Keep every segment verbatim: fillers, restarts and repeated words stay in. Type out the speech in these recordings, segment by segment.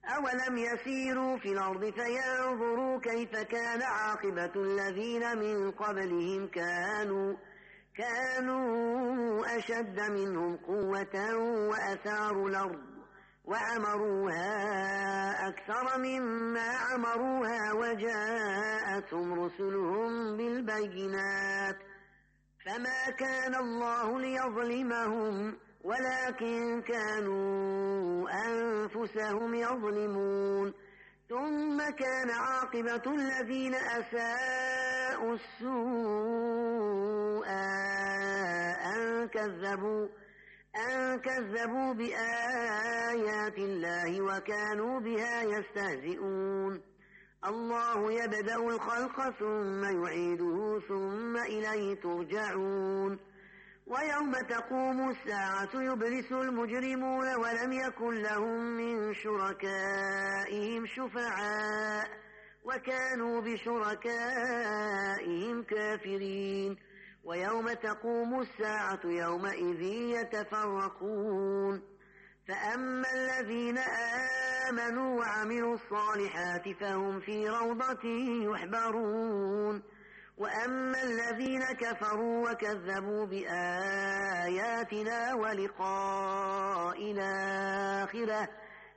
أولم يسيروا في الأرض فينظروا كيف كان عاقبة الذين من قبلهم كانوا كانوا أشد منهم قوة وأثاروا الأرض وعمروها أكثر مما عمروها وجاءتهم رسلهم بالبينات فما كان الله ليظلمهم ولكن كانوا أنفسهم يظلمون ثم كان عاقبة الذين أساءوا السوء أن كذبوا أن كذبوا بآيات الله وكانوا بها يستهزئون الله يبدأ الخلق ثم يعيده ثم إليه ترجعون ويوم تقوم الساعة يبلس المجرمون ولم يكن لهم من شركائهم شفعاء وكانوا بشركائهم كافرين ويوم تقوم الساعة يومئذ يتفرقون فأما الذين آمنوا وعملوا الصالحات فهم في روضة يحبرون وأما الذين كفروا وكذبوا بآياتنا ولقاء الآخرة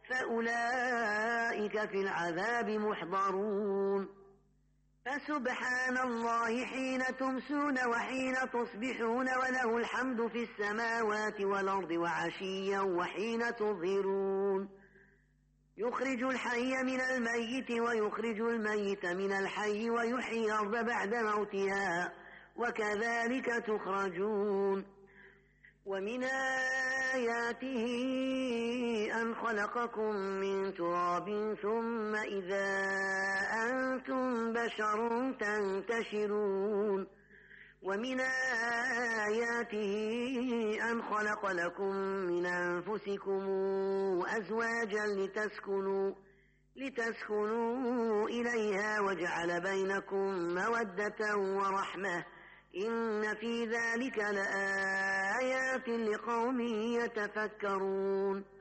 فأولئك في العذاب محضرون فسبحان الله حين تمسون وحين تصبحون وله الحمد في السماوات والأرض وعشيا وحين تظهرون يخرج الحي من الميت ويخرج الميت من الحي ويحيي الأرض بعد موتها وكذلك تخرجون ومن آياته أن خلقكم من تراب ثم إذا أنتم بشر تنتشرون ومن آياته أن خلق لكم من أنفسكم أزواجا لتسكنوا لتسكنوا إليها وجعل بينكم مودة ورحمة إن في ذلك لآيات لقوم يتفكرون